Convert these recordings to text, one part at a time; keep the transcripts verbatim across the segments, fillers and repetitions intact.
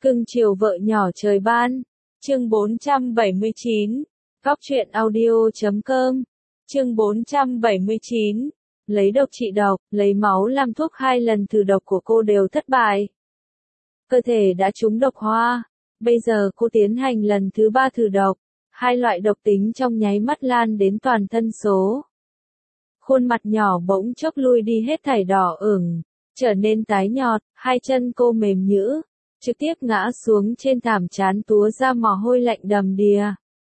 Cưng chiều vợ nhỏ trời ban. Chương bốn trăm bảy mươi chín. Góc truyện audio chấm com. Chương bốn trăm bảy mươi chín. Lấy độc trị độc, lấy máu làm thuốc, hai lần thử độc của cô đều thất bại. Cơ thể đã trúng độc hoa. Bây giờ cô tiến hành lần thứ ba thử độc. Hai loại độc tính trong nháy mắt lan đến toàn thân số. Khuôn mặt nhỏ bỗng chốc lui đi hết thảy đỏ ửng, trở nên tái nhợt, hai chân cô mềm nhũn, trực tiếp ngã xuống trên thảm, trán túa ra mồ hôi lạnh đầm đìa.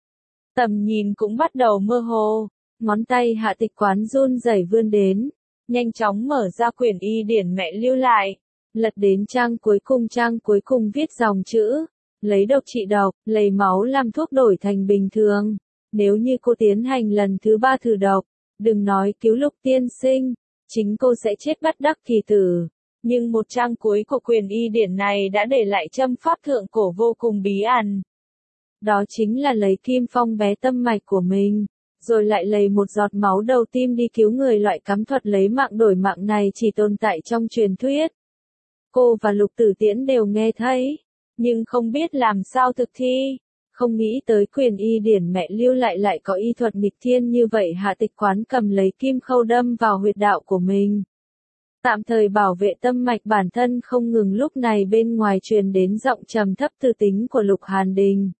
Tầm nhìn cũng bắt đầu mơ hồ, ngón tay Hạ Tịch Quán run rẩy vươn đến, nhanh chóng mở ra quyển y điển mẹ lưu lại, lật đến trang cuối cùng, trang cuối cùng viết dòng chữ: lấy độc trị độc, lấy máu làm thuốc đổi thành bình thường. Nếu như cô tiến hành lần thứ ba thử độc, đừng nói cứu Lục tiên sinh, chính cô sẽ chết bất đắc kỳ tử. Nhưng một trang cuối của quyển y điển này đã để lại châm pháp thượng cổ vô cùng bí ẩn. Đó chính là lấy kim phong bé tâm mạch của mình, rồi lại lấy một giọt máu đầu tim đi cứu người. Loại cấm thuật lấy mạng đổi mạng này chỉ tồn tại trong truyền thuyết. Cô và Lục Tử Tiễn đều nghe thấy, nhưng không biết làm sao thực thi. Không nghĩ tới quyển y điển mẹ lưu lại lại có y thuật nghịch thiên như vậy. Hạ Tịch Quán cầm lấy kim khâu đâm vào huyệt đạo của mình, tạm thời bảo vệ tâm mạch bản thân. Không ngừng, lúc này bên ngoài truyền đến giọng trầm thấp từ tính của Lục Hàn Đình.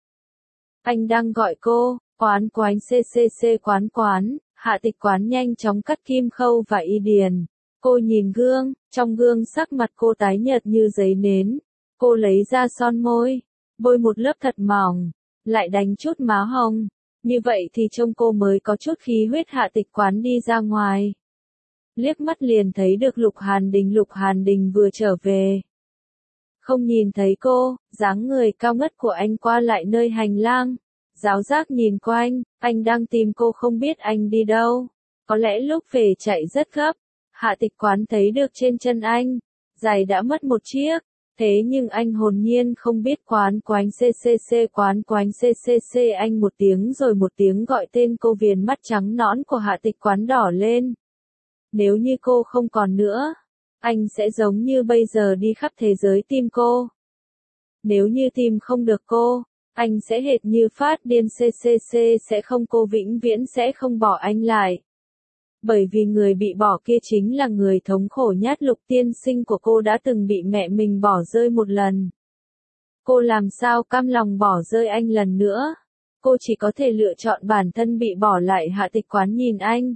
Anh đang gọi cô. Quán quán ccc quán quán. Hạ Tịch Quán nhanh chóng cắt kim khâu và y điển. Cô nhìn gương, trong gương sắc mặt cô tái nhợt như giấy nến. Cô lấy ra son môi, bôi một lớp thật mỏng, lại đánh chút má hồng. Như vậy thì trông cô mới có chút khí huyết. Hạ Tịch Quán đi ra ngoài, liếc mắt liền thấy được Lục Hàn Đình. Lục Hàn Đình vừa trở về, không nhìn thấy cô, dáng người cao ngất của anh qua lại nơi hành lang, giáo giác nhìn quanh. Anh đang tìm cô, không biết anh đi đâu, có lẽ lúc về chạy rất gấp. Hạ Tịch Quán thấy được trên chân anh, giày đã mất một chiếc. Thế nhưng anh hồn nhiên không biết. Quán quán ccc quán quán ccc. Anh một tiếng rồi một tiếng gọi tên cô. Viền mắt trắng nõn của Hạ Tịch Quán đỏ lên. Nếu như cô không còn nữa, anh sẽ giống như bây giờ đi khắp thế giới tìm cô. Nếu như tìm không được cô, anh sẽ hệt như phát điên. Ccc sẽ không, cô vĩnh viễn sẽ không bỏ anh lại. Bởi vì người bị bỏ kia chính là người thống khổ nhất. Lục tiên sinh của cô đã từng bị mẹ mình bỏ rơi một lần. Cô làm sao cam lòng bỏ rơi anh lần nữa. Cô chỉ có thể lựa chọn bản thân bị bỏ lại. Hạ Tịch Quán nhìn anh,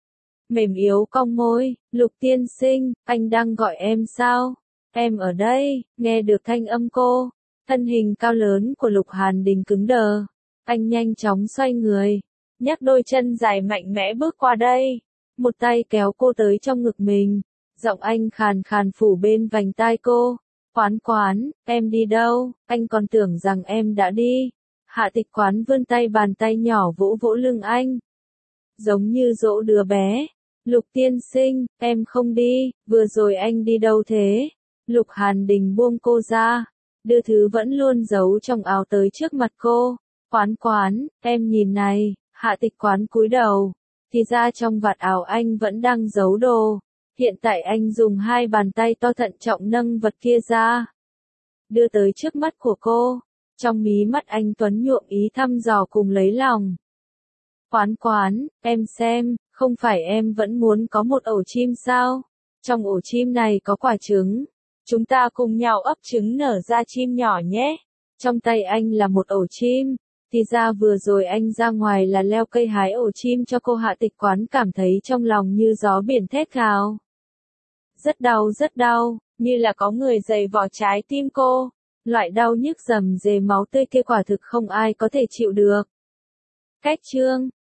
mềm yếu cong môi. Lục tiên sinh, anh đang gọi em sao? Em ở đây. Nghe được thanh âm cô, thân hình cao lớn của Lục Hàn Đình cứng đờ. Anh nhanh chóng xoay người, nhấc đôi chân dài mạnh mẽ bước qua đây, một tay kéo cô tới trong ngực mình. Giọng anh khàn khàn phủ bên vành tai cô. Quán quán, em đi đâu? Anh còn tưởng rằng em đã đi. Hạ Tịch Quán vươn tay, bàn tay nhỏ vỗ vỗ lưng anh, giống như dỗ đứa bé. Lục tiên sinh, em không đi. Vừa rồi anh đi đâu thế? Lục Hàn Đình buông cô ra, đưa thứ vẫn luôn giấu trong áo tới trước mặt cô. Quán quán, em nhìn này. Hạ Tịch Quán cúi đầu, thì ra trong vạt áo anh vẫn đang giấu đồ. Hiện tại anh dùng hai bàn tay to thận trọng nâng vật kia ra, đưa tới trước mắt của cô. Trong mí mắt anh tuấn nhuộm ý thăm dò cùng lấy lòng. Quán quán, em xem, không phải em vẫn muốn có một ổ chim sao? Trong ổ chim này có quả trứng, chúng ta cùng nhau ấp trứng nở ra chim nhỏ nhé. Trong tay anh là một ổ chim. Thì ra vừa rồi anh ra ngoài là leo cây hái ổ chim cho cô. Hạ Tịch Quán cảm thấy trong lòng như gió biển thét gào. Rất đau, rất đau, như là có người giày vò trái tim cô. Loại đau nhức rầm rề máu tươi kia quả thực không ai có thể chịu được. Cách chương